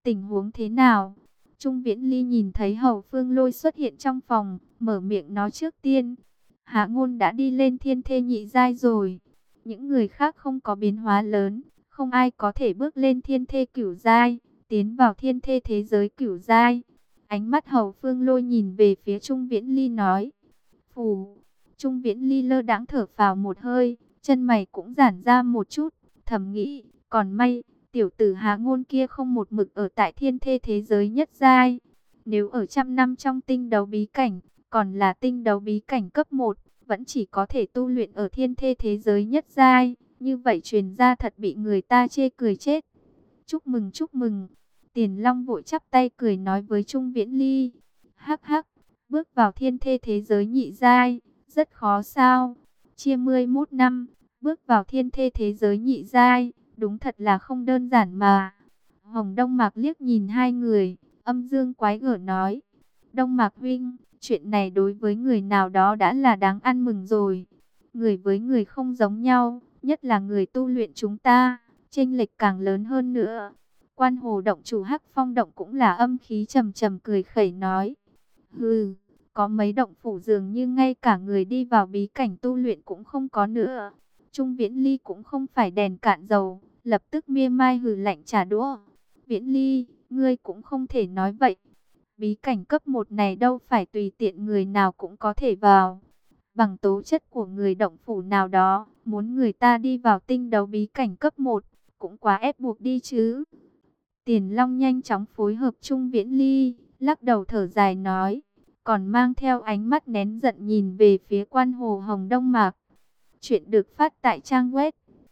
Tình huống thế nào? Trung Viễn Ly nhìn thấy Hầu Phương Lôi xuất hiện trong phòng, mở miệng nói trước tiên. Hạ Ngôn đã đi lên thiên thê nhị giai rồi. Những người khác không có biến hóa lớn, không ai có thể bước lên thiên thê cửu giai, tiến vào thiên thê thế giới cửu giai. Ánh mắt Hầu Phương Lôi nhìn về phía Trung Viễn Ly nói. Phù. Trung Viễn Ly lơ đãng thở phào một hơi, chân mày cũng giãn ra một chút, thầm nghĩ, còn may, tiểu tử Hạ Ngôn kia không một mực ở tại thiên thê thế giới nhất giai. Nếu ở trăm năm trong tinh đấu bí cảnh, còn là tinh đấu bí cảnh cấp 1, vẫn chỉ có thể tu luyện ở thiên thê thế giới nhất giai, như vậy truyền ra thật bị người ta chê cười chết. Chúc mừng chúc mừng. Tiền Long vội chắp tay cười nói với Trung Viễn Ly. Hắc hắc, bước vào thiên thê thế giới nhị giai, rất khó sao? Chia 11 năm, bước vào thiên thê thế giới nhị giai, đúng thật là không đơn giản mà. Hồng Đông Mạc liếc nhìn hai người, âm dương quái gở nói. Đông Mạc huynh, chuyện này đối với người nào đó đã là đáng ăn mừng rồi. Người với người không giống nhau, nhất là người tu luyện chúng ta, chênh lệch càng lớn hơn nữa. Quan Hồ động chủ Hắc Phong động cũng là âm khí trầm trầm cười khẩy nói. Hừ, có mấy động phủ dường như ngay cả người đi vào bí cảnh tu luyện cũng không có nữa. Trung Viễn Ly cũng không phải đèn cạn dầu, lập tức mia mai hừ lạnh trả đũa. Viễn Ly, ngươi cũng không thể nói vậy. Bí cảnh cấp 1 này đâu phải tùy tiện người nào cũng có thể vào. Bằng tố chất của người động phủ nào đó, muốn người ta đi vào tinh đấu bí cảnh cấp 1, cũng quá ép buộc đi chứ. Tiền Long nhanh chóng phối hợp Trung Viễn Ly, lắc đầu thở dài nói, còn mang theo ánh mắt nén giận nhìn về phía Quan Hồ Hồng Đông Mạc. Chuyện được phát tại trang web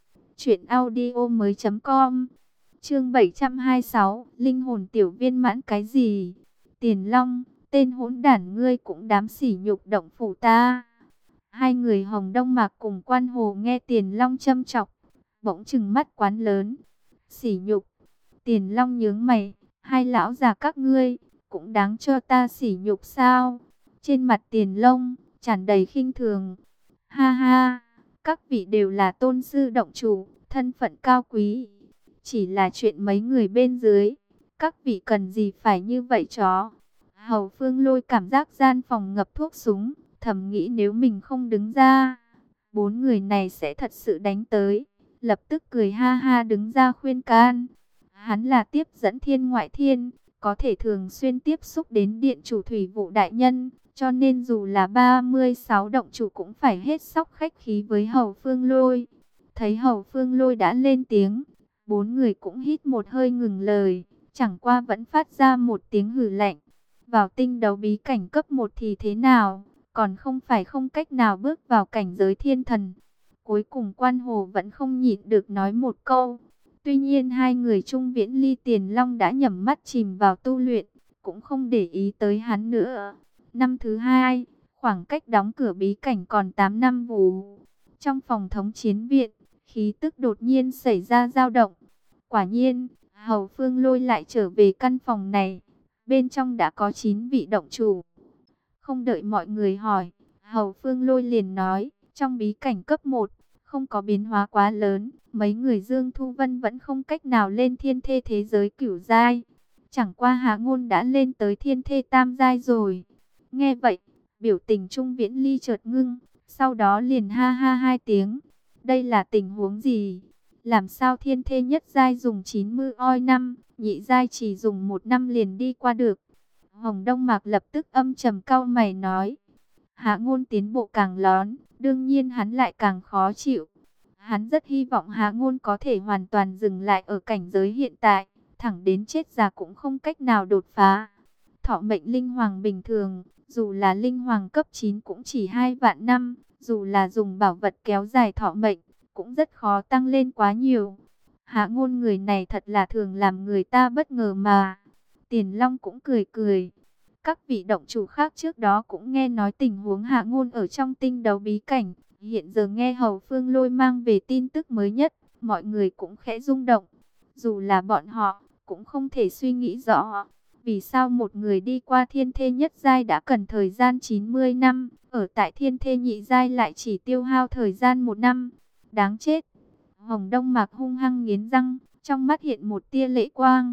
truyệnaudiomoi.com. Chương 726, linh hồn tiểu viên mãn cái gì? Tiền Long, tên hỗn đản ngươi cũng dám sỉ nhục động phủ ta. Hai người Hồng Đông Mạc cùng Quan Hồ nghe Tiền Long châm chọc, bỗng trừng mắt quán lớn. Sỉ nhục? Tiền Long nhướng mày, hai lão già các ngươi cũng đáng cho ta sỉ nhục sao? Trên mặt Tiền Long tràn đầy khinh thường. Ha ha, các vị đều là tôn sư động chủ, thân phận cao quý. Chỉ là chuyện mấy người bên dưới, các vị cần gì phải như vậy chó? Hầu Phương Lôi cảm giác gian phòng ngập thuốc súng, thầm nghĩ nếu mình không đứng ra, bốn người này sẽ thật sự đánh tới. Lập tức cười ha ha đứng ra khuyên can. Hắn là tiếp dẫn thiên ngoại thiên, có thể thường xuyên tiếp xúc đến điện chủ thủy vụ đại nhân, cho nên dù là 36 động chủ cũng phải hết sóc khách khí với Hầu Phương Lôi. Thấy Hầu Phương Lôi đã lên tiếng, bốn người cũng hít một hơi ngừng lời, chẳng qua vẫn phát ra một tiếng hừ lạnh. Vào tinh đấu bí cảnh cấp 1 thì thế nào, còn không phải không cách nào bước vào cảnh giới thiên thần. Cuối cùng Quan Hồ vẫn không nhịn được nói một câu. Tuy nhiên hai người Trung Viễn Ly Tiền Long đã nhắm mắt chìm vào tu luyện, cũng không để ý tới hắn nữa. Năm thứ hai, khoảng cách đóng cửa bí cảnh còn 8 năm vù. Trong phòng thống chiến viện, khí tức đột nhiên xảy ra dao động. Quả nhiên, Hầu Phương Lôi lại trở về căn phòng này. Bên trong đã có 9 vị động chủ. Không đợi mọi người hỏi, Hầu Phương Lôi liền nói, trong bí cảnh cấp 1, không có biến hóa quá lớn. Mấy người Dương Thu Vân vẫn không cách nào lên thiên thê thế giới cửu giai. Chẳng qua Hạ Ngôn đã lên tới thiên thê tam giai rồi. Nghe vậy, biểu tình Trung Viễn Ly chợt ngưng, sau đó liền ha ha hai tiếng. Đây là tình huống gì? Làm sao thiên thê nhất giai dùng 90 oi năm, nhị giai chỉ dùng 1 năm liền đi qua được? Hồng Đông Mạc lập tức âm trầm cau mày nói. Hạ Ngôn tiến bộ càng lón, đương nhiên hắn lại càng khó chịu. Hắn rất hy vọng Hạ Ngôn có thể hoàn toàn dừng lại ở cảnh giới hiện tại, thẳng đến chết già cũng không cách nào đột phá. Thọ mệnh linh hoàng bình thường, dù là linh hoàng cấp 9 cũng chỉ 2 vạn năm, dù là dùng bảo vật kéo dài thọ mệnh, cũng rất khó tăng lên quá nhiều. Hạ Ngôn người này thật là thường làm người ta bất ngờ mà. Tiền Long cũng cười cười. Các vị động chủ khác trước đó cũng nghe nói tình huống Hạ Ngôn ở trong tinh đấu bí cảnh. Hiện giờ nghe Hầu Phương Lôi mang về tin tức mới nhất, mọi người cũng khẽ rung động. Dù là bọn họ, cũng không thể suy nghĩ rõ. Vì sao một người đi qua thiên thê nhất giai đã cần thời gian 90 năm, ở tại thiên thê nhị giai lại chỉ tiêu hao thời gian 1 năm. Đáng chết. Hồng Đông Mạc hung hăng nghiến răng, trong mắt hiện một tia lệ quang.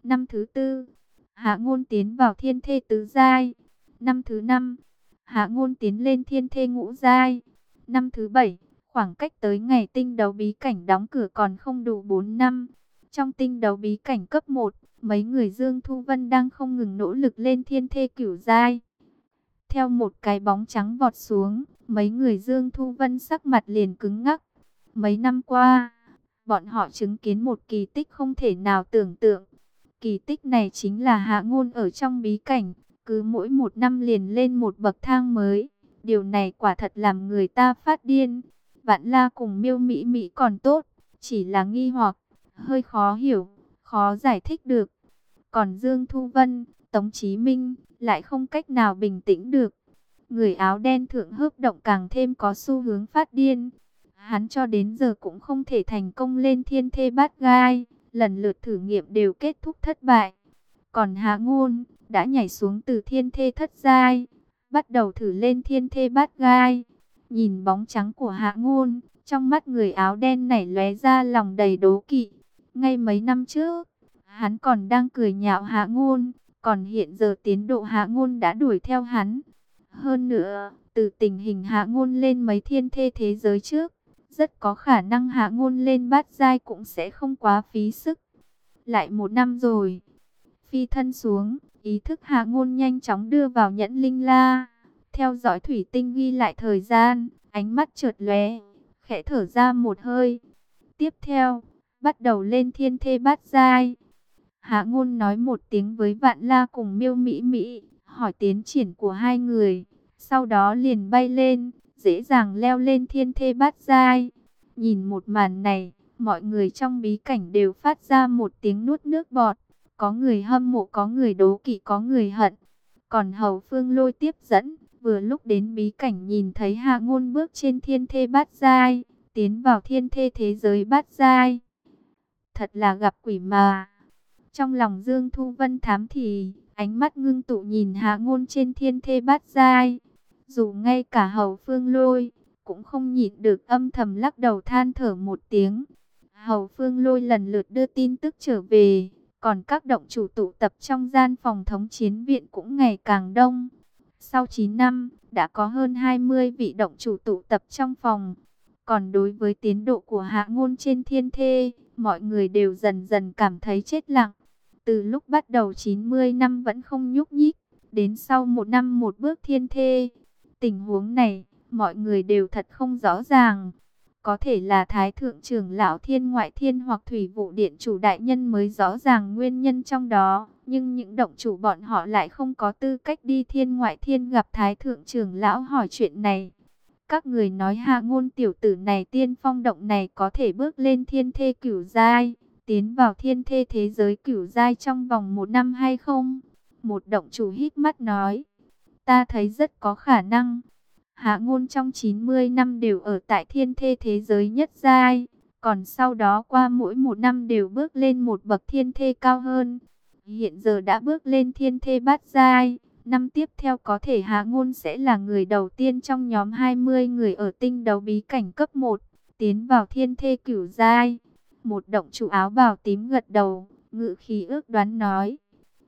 Năm thứ tư, Hạ Ngôn tiến vào thiên thê tứ giai. Năm thứ năm, Hạ Ngôn tiến lên thiên thê ngũ giai. Năm thứ bảy, khoảng cách tới ngày tinh đấu bí cảnh đóng cửa còn không đủ 4 năm. Trong tinh đấu bí cảnh cấp 1, mấy người Dương Thu Vân đang không ngừng nỗ lực lên thiên thê cửu giai. Theo một cái bóng trắng vọt xuống, mấy người Dương Thu Vân sắc mặt liền cứng ngắc. Mấy năm qua, bọn họ chứng kiến một kỳ tích không thể nào tưởng tượng. Kỳ tích này chính là Hạ Ngôn ở trong bí cảnh, cứ mỗi một năm liền lên một bậc thang mới. Điều này quả thật làm người ta phát điên. Vạn La cùng Miêu Mỹ Mỹ còn tốt, chỉ là nghi hoặc, hơi khó hiểu, khó giải thích được. Còn Dương Thu Vân, Tống Chí Minh lại không cách nào bình tĩnh được. Người áo đen thượng hớp động càng thêm có xu hướng phát điên. Hắn cho đến giờ cũng không thể thành công lên thiên thê bát gai, lần lượt thử nghiệm đều kết thúc thất bại. Còn Hạ Ngôn đã nhảy xuống từ thiên thê thất giai, bắt đầu thử lên thiên thê bát gai. Nhìn bóng trắng của Hạ Ngôn, trong mắt người áo đen nảy lóe ra lòng đầy đố kỵ. Ngay mấy năm trước, hắn còn đang cười nhạo Hạ Ngôn, còn hiện giờ tiến độ Hạ Ngôn đã đuổi theo hắn. Hơn nữa, từ tình hình Hạ Ngôn lên mấy thiên thê thế giới trước, rất có khả năng Hạ Ngôn lên bát giai cũng sẽ không quá phí sức. Lại một năm rồi. Phi thân xuống, ý thức Hạ Ngôn nhanh chóng đưa vào nhẫn linh la. Theo dõi thủy tinh ghi lại thời gian, ánh mắt chợt lóe, khẽ thở ra một hơi. Tiếp theo, bắt đầu lên thiên thê bát giai. Hạ Ngôn nói một tiếng với Vạn La cùng Miêu Mỹ Mỹ, hỏi tiến triển của hai người. Sau đó liền bay lên, dễ dàng leo lên thiên thê bát giai. Nhìn một màn này, mọi người trong bí cảnh đều phát ra một tiếng nuốt nước bọt. Có người hâm mộ, có người đố kỵ, có người hận. Còn Hầu Phương Lôi tiếp dẫn, vừa lúc đến bí cảnh nhìn thấy Hạ Ngôn bước trên thiên thê bát giai, tiến vào thiên thê thế giới bát giai. Thật là gặp quỷ mà. Trong lòng Dương Thu Vân thám thì, ánh mắt ngưng tụ nhìn Hạ Ngôn trên thiên thê bát giai. Dù ngay cả Hầu Phương Lôi cũng không nhịn được âm thầm lắc đầu than thở một tiếng. Hầu Phương Lôi lần lượt đưa tin tức trở về, còn các động chủ tụ tập trong gian phòng thống chiến viện cũng ngày càng đông. Sau 9 năm, đã có hơn 20 vị động chủ tụ tập trong phòng. Còn đối với tiến độ của Hạ Ngôn trên thiên thê, mọi người đều dần dần cảm thấy chết lặng. Từ lúc bắt đầu 90 năm vẫn không nhúc nhích, đến sau một năm một bước thiên thê. Tình huống này, mọi người đều thật không rõ ràng. Có thể là Thái Thượng trưởng lão Thiên Ngoại Thiên hoặc Thủy Vụ Điện chủ đại nhân mới rõ ràng nguyên nhân trong đó. Nhưng những động chủ bọn họ lại không có tư cách đi Thiên Ngoại Thiên gặp Thái Thượng trưởng lão hỏi chuyện này. Các người nói Hạ Ngôn tiểu tử này tiên phong động này có thể bước lên thiên thê cửu giai, tiến vào thiên thê thế giới cửu giai trong vòng một năm hay không? Một động chủ hít mắt nói, ta thấy rất có khả năng. Hạ Ngôn trong 90 năm đều ở tại thiên thê thế giới nhất giai, còn sau đó qua mỗi một năm đều bước lên một bậc thiên thê cao hơn. Hiện giờ đã bước lên thiên thê bát giai, năm tiếp theo có thể Hạ Ngôn sẽ là người đầu tiên trong nhóm 20 người ở tinh đấu bí cảnh cấp 1, tiến vào thiên thê cửu giai. Một động chủ áo bào tím gật đầu, ngự khí ước đoán nói,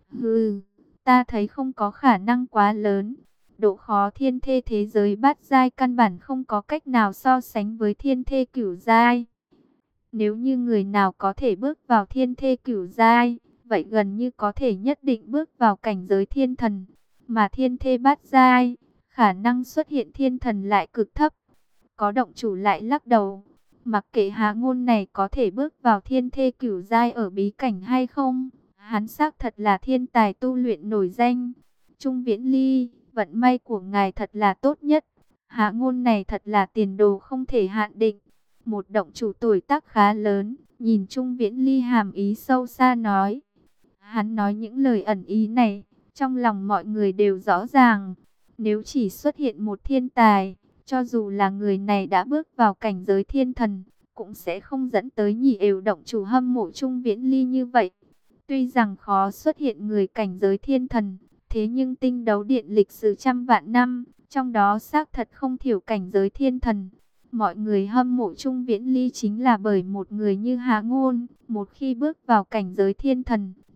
hừ, ta thấy không có khả năng quá lớn. Độ khó thiên thê thế giới bát giai căn bản không có cách nào so sánh với thiên thê cửu giai. Nếu như người nào có thể bước vào thiên thê cửu giai, vậy gần như có thể nhất định bước vào cảnh giới thiên thần. Mà thiên thê bát giai, khả năng xuất hiện thiên thần lại cực thấp. Có động chủ lại lắc đầu, mặc kệ Hạ Ngôn này có thể bước vào thiên thê cửu giai ở bí cảnh hay không, hắn xác thật là thiên tài tu luyện nổi danh. Trung Viễn Ly, vận may của ngài thật là tốt nhất. Hạ Ngôn này thật là tiền đồ không thể hạn định. Một động chủ tuổi tác khá lớn, nhìn Trung Viễn Ly hàm ý sâu xa nói. Hắn nói những lời ẩn ý này, trong lòng mọi người đều rõ ràng. Nếu chỉ xuất hiện một thiên tài, cho dù là người này đã bước vào cảnh giới thiên thần, cũng sẽ không dẫn tới nhị ều động chủ hâm mộ Trung Viễn Ly như vậy. Tuy rằng khó xuất hiện người cảnh giới thiên thần, thế nhưng tinh đấu điện lịch sử trăm vạn năm, trong đó xác thật không thiểu cảnh giới thiên thần. Mọi người hâm mộ Trung Viễn Ly chính là bởi một người như Hạ Ngôn, một khi bước vào cảnh giới thiên thần,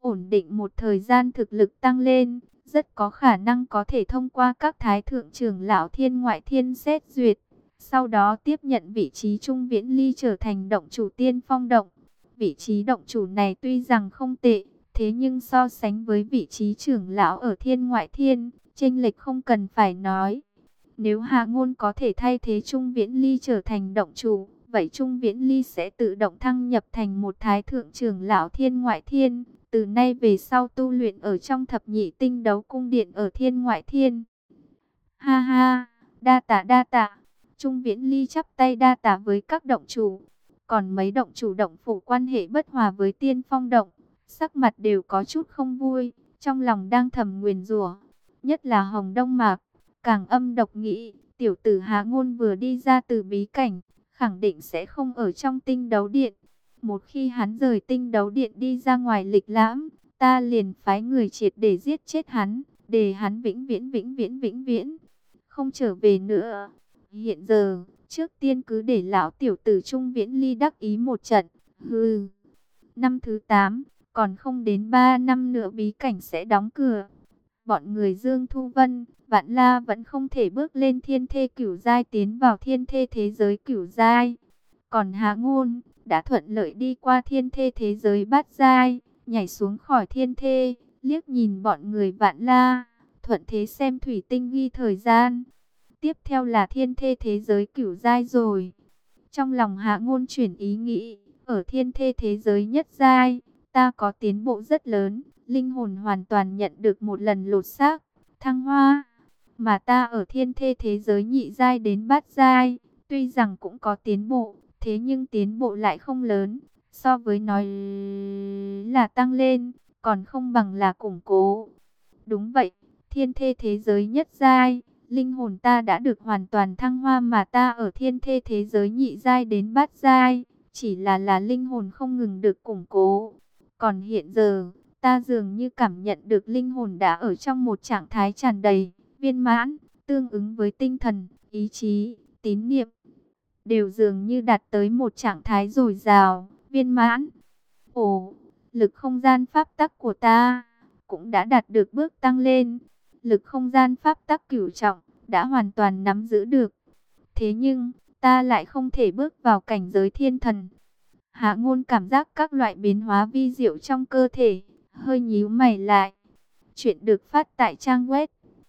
ổn định một thời gian thực lực tăng lên, rất có khả năng có thể thông qua các thái thượng trưởng lão thiên ngoại thiên xét duyệt. Sau đó tiếp nhận vị trí Trung Viễn Ly trở thành động chủ Tiên Phong Động. Vị trí động chủ này tuy rằng không tệ, thế nhưng so sánh với vị trí trưởng lão ở thiên ngoại thiên, chênh lệch không cần phải nói. Nếu Hạ Ngôn có thể thay thế Trung Viễn Ly trở thành động chủ, vậy Trung Viễn Ly sẽ tự động thăng nhập thành một thái thượng trưởng lão thiên ngoại thiên. Từ nay về sau tu luyện ở trong thập nhị tinh đấu cung điện ở thiên ngoại thiên. Ha ha, đa tạ. Trung Viễn Ly chắp tay đa tạ với các động chủ. Còn mấy động chủ động phủ quan hệ bất hòa với Tiên Phong Động, sắc mặt đều có chút không vui, trong lòng đang thầm nguyền rủa. Nhất là Hồng Đông Mạc, càng âm độc nghĩ, tiểu tử Hạ Ngôn vừa đi ra từ bí cảnh, khẳng định sẽ không ở trong tinh đấu điện. Một khi hắn rời tinh đấu điện đi ra ngoài lịch lãm, ta liền phái người triệt để giết chết hắn, để hắn vĩnh viễn không trở về nữa. Hiện giờ, trước tiên cứ để lão tiểu tử Trung Viễn Ly đắc ý một trận. Hừ. Năm thứ 8, còn không đến 3 năm nữa bí cảnh sẽ đóng cửa. Bọn người Dương Thu Vân, Vạn La vẫn không thể bước lên thiên thê cửu giai tiến vào thiên thê thế giới cửu giai. Còn Hạ Ngôn đã thuận lợi đi qua thiên thê thế giới bát giai, nhảy xuống khỏi thiên thê, liếc nhìn bọn người Vạn La, thuận thế xem thủy tinh ghi thời gian. Tiếp theo là thiên thê thế giới cửu giai rồi. Trong lòng Hạ Ngôn chuyển ý nghĩ, ở thiên thê thế giới nhất giai, ta có tiến bộ rất lớn, linh hồn hoàn toàn nhận được một lần lột xác, thăng hoa. Mà ta ở thiên thê thế giới nhị giai đến bát giai, tuy rằng cũng có tiến bộ, thế nhưng tiến bộ lại không lớn, so với nói là tăng lên, còn không bằng là củng cố. Đúng vậy, thiên thê thế giới nhất giai, linh hồn ta đã được hoàn toàn thăng hoa, mà ta ở thiên thê thế giới nhị giai đến bát giai, chỉ là linh hồn không ngừng được củng cố. Còn hiện giờ, ta dường như cảm nhận được linh hồn đã ở trong một trạng thái tràn đầy, viên mãn, tương ứng với tinh thần, ý chí, tín niệm, đều dường như đạt tới một trạng thái dồi dào, viên mãn. Ồ, lực không gian pháp tắc của ta cũng đã đạt được bước tăng lên. Lực không gian pháp tắc cửu trọng đã hoàn toàn nắm giữ được. Thế nhưng, ta lại không thể bước vào cảnh giới thiên thần. Hạ Ngôn cảm giác các loại biến hóa vi diệu trong cơ thể, hơi nhíu mày lại. Chuyện được phát tại trang web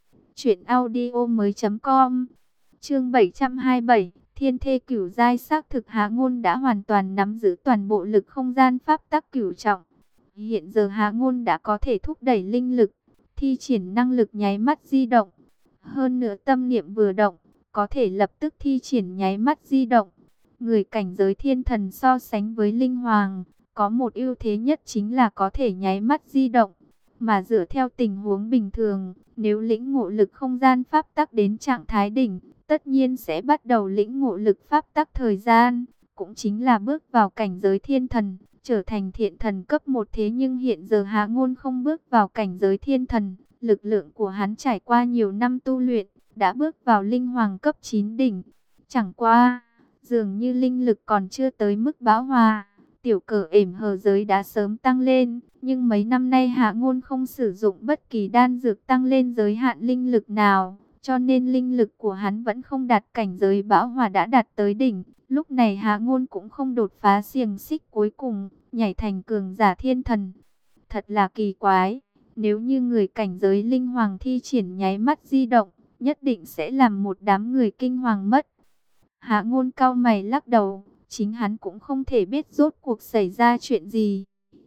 truyệnaudiomoi.com. Chương 727, Thiên Thê Cửu Giai. Xác thực Hạ Ngôn đã hoàn toàn nắm giữ toàn bộ lực không gian pháp tắc cửu trọng. Hiện giờ Hạ Ngôn đã có thể thúc đẩy linh lực, thi triển năng lực nháy mắt di động. Hơn nữa tâm niệm vừa động, có thể lập tức thi triển nháy mắt di động. Người cảnh giới thiên thần so sánh với linh hoàng, có một ưu thế nhất chính là có thể nháy mắt di động. Mà dựa theo tình huống bình thường, nếu lĩnh ngộ lực không gian pháp tắc đến trạng thái đỉnh, tất nhiên sẽ bắt đầu lĩnh ngộ lực pháp tắc thời gian, cũng chính là bước vào cảnh giới thiên thần, trở thành thiện thần cấp 1. Thế nhưng hiện giờ Hạ Ngôn không bước vào cảnh giới thiên thần, lực lượng của hắn trải qua nhiều năm tu luyện, đã bước vào linh hoàng cấp 9 đỉnh. Chẳng qua, dường như linh lực còn chưa tới mức bão hòa, tiểu cờ ểm hờ giới đã sớm tăng lên, nhưng mấy năm nay Hạ Ngôn không sử dụng bất kỳ đan dược tăng lên giới hạn linh lực nào, cho nên linh lực của hắn vẫn không đạt cảnh giới bão hòa đã đạt tới đỉnh. Lúc này Hạ Ngôn cũng không đột phá xiềng xích cuối cùng, nhảy thành cường giả thiên thần. Thật là kỳ quái, nếu như người cảnh giới linh hoàng thi triển nháy mắt di động, nhất định sẽ làm một đám người kinh hoàng mất. Hạ Ngôn cau mày lắc đầu, chính hắn cũng không thể biết rốt cuộc xảy ra chuyện gì.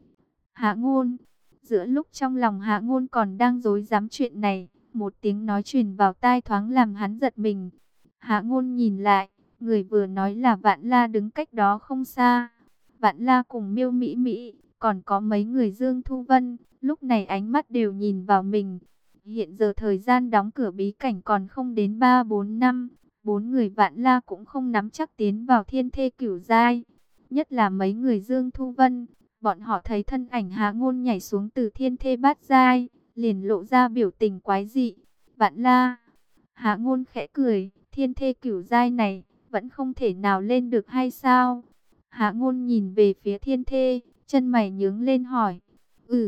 Hạ Ngôn, giữa lúc trong lòng Hạ Ngôn còn đang rối rắm chuyện này, một tiếng nói truyền vào tai thoáng làm hắn giật mình. Hạ Ngôn nhìn lại, người vừa nói là Vạn La đứng cách đó không xa. Vạn La cùng Miêu Mỹ Mỹ, còn có mấy người Dương Thu Vân, lúc này ánh mắt đều nhìn vào mình. Hiện giờ thời gian đóng cửa bí cảnh còn không đến 3-4 năm, 4 người Vạn La cũng không nắm chắc tiến vào thiên thê cửu giai. Nhất là mấy người Dương Thu Vân, bọn họ thấy thân ảnh Hạ Ngôn nhảy xuống từ thiên thê bát giai, liền lộ ra biểu tình quái dị. Vạn La, Hạ Ngôn khẽ cười, thiên thê cửu giai này vẫn không thể nào lên được hay sao? Hạ Ngôn nhìn về phía thiên thê, chân mày nhướng lên hỏi.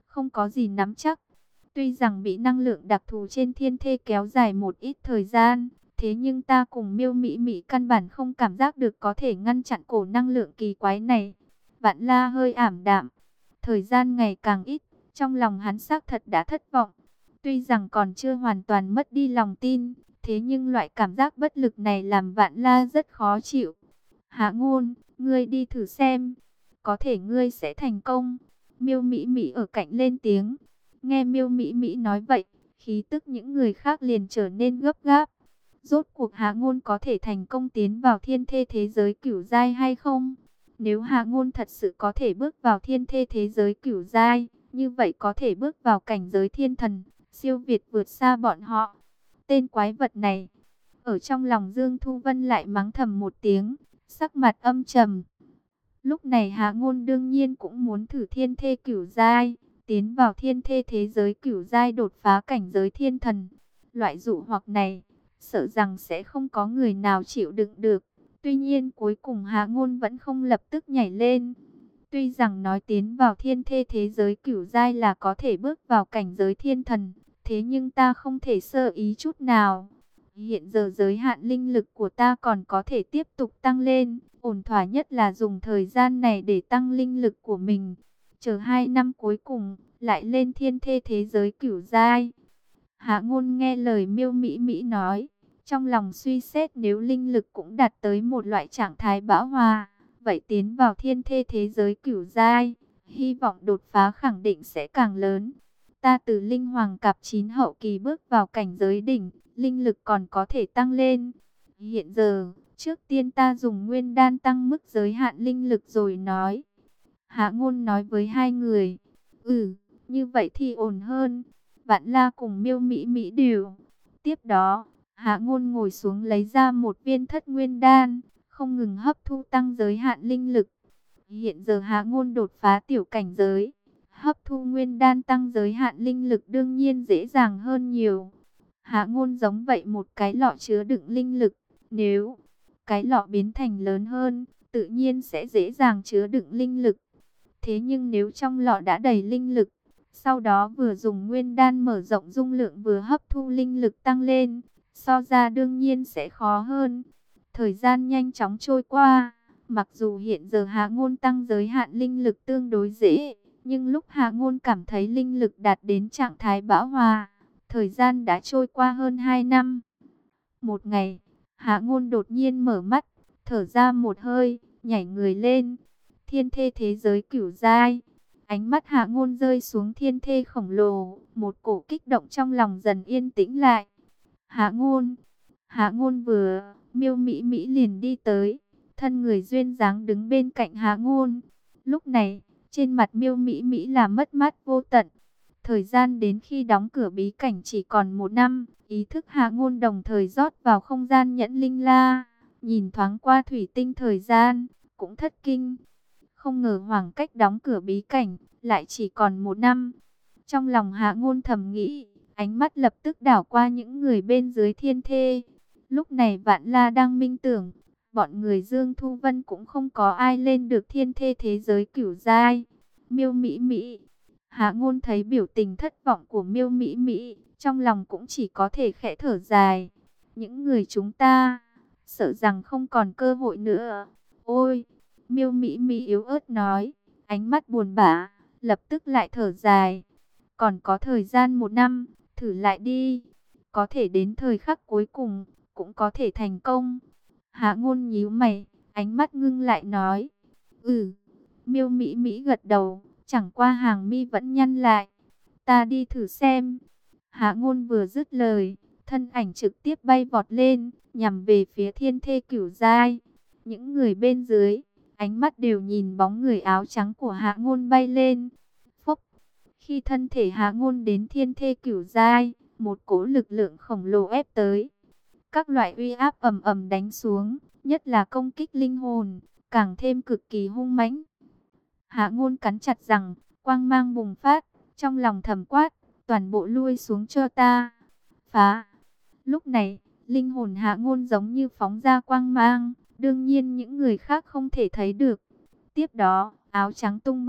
không có gì nắm chắc. Tuy rằng bị năng lượng đặc thù trên thiên thê kéo dài một ít thời gian, thế nhưng ta cùng Miêu Mỹ Mỹ căn bản không cảm giác được có thể ngăn chặn cổ năng lượng kỳ quái này. Vạn La hơi ảm đạm, thời gian ngày càng ít, trong lòng hắn xác thật đã thất vọng. Tuy rằng còn chưa hoàn toàn mất đi lòng tin, thế nhưng loại cảm giác bất lực này làm Vạn La rất khó chịu. Hạ Ngôn, ngươi đi thử xem, có thể ngươi sẽ thành công. Miêu Mỹ Mỹ ở cạnh lên tiếng. Nghe Miêu Mỹ Mỹ nói vậy, khí tức những người khác liền trở nên gấp gáp. Rốt cuộc Hạ Ngôn có thể thành công tiến vào thiên thê thế giới cửu giai hay không? Nếu Hạ Ngôn thật sự có thể bước vào thiên thê thế giới cửu giai, như vậy có thể bước vào cảnh giới thiên thần, siêu việt vượt xa bọn họ. Tên quái vật này, ở trong lòng Dương Thu Vân lại mắng thầm một tiếng, sắc mặt âm trầm. Lúc này Hạ Ngôn đương nhiên cũng muốn thử thiên thê cửu giai, tiến vào thiên thê thế giới cửu giai đột phá cảnh giới thiên thần. Loại dụ hoặc này, sợ rằng sẽ không có người nào chịu đựng được. Tuy nhiên cuối cùng Hạ Ngôn vẫn không lập tức nhảy lên. Tuy rằng nói tiến vào thiên thê thế giới cửu giai là có thể bước vào cảnh giới thiên thần, thế nhưng ta không thể sơ ý chút nào. Hiện giờ giới hạn linh lực của ta còn có thể tiếp tục tăng lên, ổn thỏa nhất là dùng thời gian này để tăng linh lực của mình. Chờ 2 năm cuối cùng, lại lên thiên thê thế giới cửu giai. Hạ Ngôn nghe lời Miêu Mỹ Mỹ nói, trong lòng suy xét nếu linh lực cũng đạt tới một loại trạng thái bão hòa, vậy tiến vào thiên thê thế giới cửu giai, hy vọng đột phá khẳng định sẽ càng lớn. Ta từ linh hoàng cặp 9 hậu kỳ bước vào cảnh giới đỉnh, linh lực còn có thể tăng lên. Hiện giờ, trước tiên ta dùng nguyên đan tăng mức giới hạn linh lực rồi nói. Hạ Ngôn nói với hai người, như vậy thì ổn hơn. Vạn La cùng Miêu Mỹ Mỹ đều. Tiếp đó, Hạ Ngôn ngồi xuống lấy ra một viên thất nguyên đan, không ngừng hấp thu tăng giới hạn linh lực. Hiện giờ Hạ Ngôn đột phá tiểu cảnh giới, hấp thu nguyên đan tăng giới hạn linh lực đương nhiên dễ dàng hơn nhiều. Hạ Ngôn giống vậy một cái lọ chứa đựng linh lực, nếu cái lọ biến thành lớn hơn, tự nhiên sẽ dễ dàng chứa đựng linh lực. Thế nhưng nếu trong lọ đã đầy linh lực, sau đó vừa dùng nguyên đan mở rộng dung lượng vừa hấp thu linh lực tăng lên, so ra đương nhiên sẽ khó hơn. Thời gian nhanh chóng trôi qua, mặc dù hiện giờ Hạ Ngôn tăng giới hạn linh lực tương đối dễ, nhưng lúc Hạ Ngôn cảm thấy linh lực đạt đến trạng thái bão hòa, thời gian đã trôi qua hơn 2 năm. Một ngày, Hạ Ngôn đột nhiên mở mắt, thở ra một hơi, nhảy người lên. Thiên thê thế giới cửu giai. Ánh mắt Hạ Ngôn rơi xuống thiên thê khổng lồ, một cổ kích động trong lòng dần yên tĩnh lại. Hạ Ngôn vừa, Miêu Mỹ Mỹ liền đi tới, thân người duyên dáng đứng bên cạnh Hạ Ngôn. Lúc này, trên mặt Miêu Mỹ Mỹ là mất mát vô tận. Thời gian đến khi đóng cửa bí cảnh chỉ còn 1 năm, ý thức Hạ Ngôn đồng thời rót vào không gian nhẫn linh la, nhìn thoáng qua thủy tinh thời gian, cũng thất kinh. Không ngờ khoảng cách đóng cửa bí cảnh lại chỉ còn 1 năm. Trong lòng Hạ Ngôn thầm nghĩ, ánh mắt lập tức đảo qua những người bên dưới thiên thê. Lúc này Vạn La đang minh tưởng, bọn người Dương Thu Vân cũng không có ai lên được thiên thê thế giới cửu giai. Miêu Mỹ Mỹ, Hạ Ngôn thấy biểu tình thất vọng của Miêu Mỹ Mỹ, trong lòng cũng chỉ có thể khẽ thở dài. Những người chúng ta, sợ rằng không còn cơ hội nữa. Ôi! Miêu Mỹ Mỹ yếu ớt nói, ánh mắt buồn bã, lập tức lại thở dài. Còn có thời gian 1 năm, thử lại đi. Có thể đến thời khắc cuối cùng, cũng có thể thành công. Hạ Ngôn nhíu mày, ánh mắt ngưng lại nói. Miêu Mỹ Mỹ gật đầu, chẳng qua hàng mi vẫn nhăn lại. Ta đi thử xem. Hạ Ngôn vừa dứt lời, thân ảnh trực tiếp bay vọt lên, nhằm về phía thiên thê cửu giai. Những người bên dưới, ánh mắt đều nhìn bóng người áo trắng của Hạ Ngôn bay lên. Phốc, khi thân thể Hạ Ngôn đến thiên thê cửu giai, một cỗ lực lượng khổng lồ ép tới. Các loại uy áp ầm ầm đánh xuống, nhất là công kích linh hồn, càng thêm cực kỳ hung mãnh. Hạ Ngôn cắn chặt răng, quang mang bùng phát, trong lòng thầm quát, toàn bộ lui xuống cho ta. Phá! Lúc này, linh hồn Hạ Ngôn giống như phóng ra quang mang, đương nhiên những người khác không thể thấy được. Tiếp đó, áo trắng tung bay,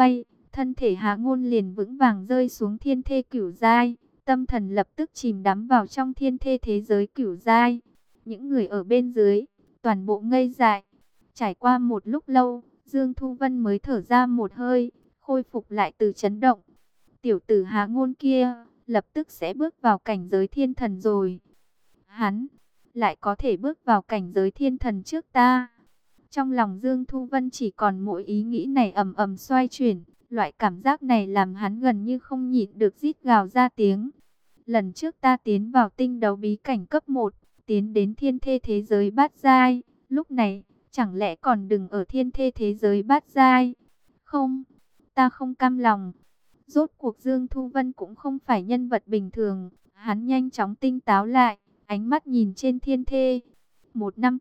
thân thể Hạ Ngôn liền vững vàng rơi xuống thiên thê cửu giai, tâm thần lập tức chìm đắm vào trong thiên thê thế giới cửu giai. Những người ở bên dưới toàn bộ ngây dại. Trải qua một lúc lâu, Dương Thu Vân mới thở ra một hơi, khôi phục lại từ chấn động. Tiểu tử Hạ Ngôn kia lập tức sẽ bước vào cảnh giới thiên thần rồi. Hắn lại có thể bước vào cảnh giới thiên thần trước ta. Trong lòng Dương Thu Vân chỉ còn mỗi ý nghĩ này ầm ầm xoay chuyển. Loại cảm giác này làm hắn gần như không nhịn được rít gào ra tiếng. Lần trước ta tiến vào tinh đấu bí cảnh cấp 1, tiến đến thiên thê thế giới bát giai. Lúc này, chẳng lẽ còn đừng ở thiên thê thế giới bát giai? Không, ta không cam lòng. Rốt cuộc Dương Thu Vân cũng không phải nhân vật bình thường. Hắn nhanh chóng tinh táo lại, ánh mắt nhìn trên thiên thê. Một năm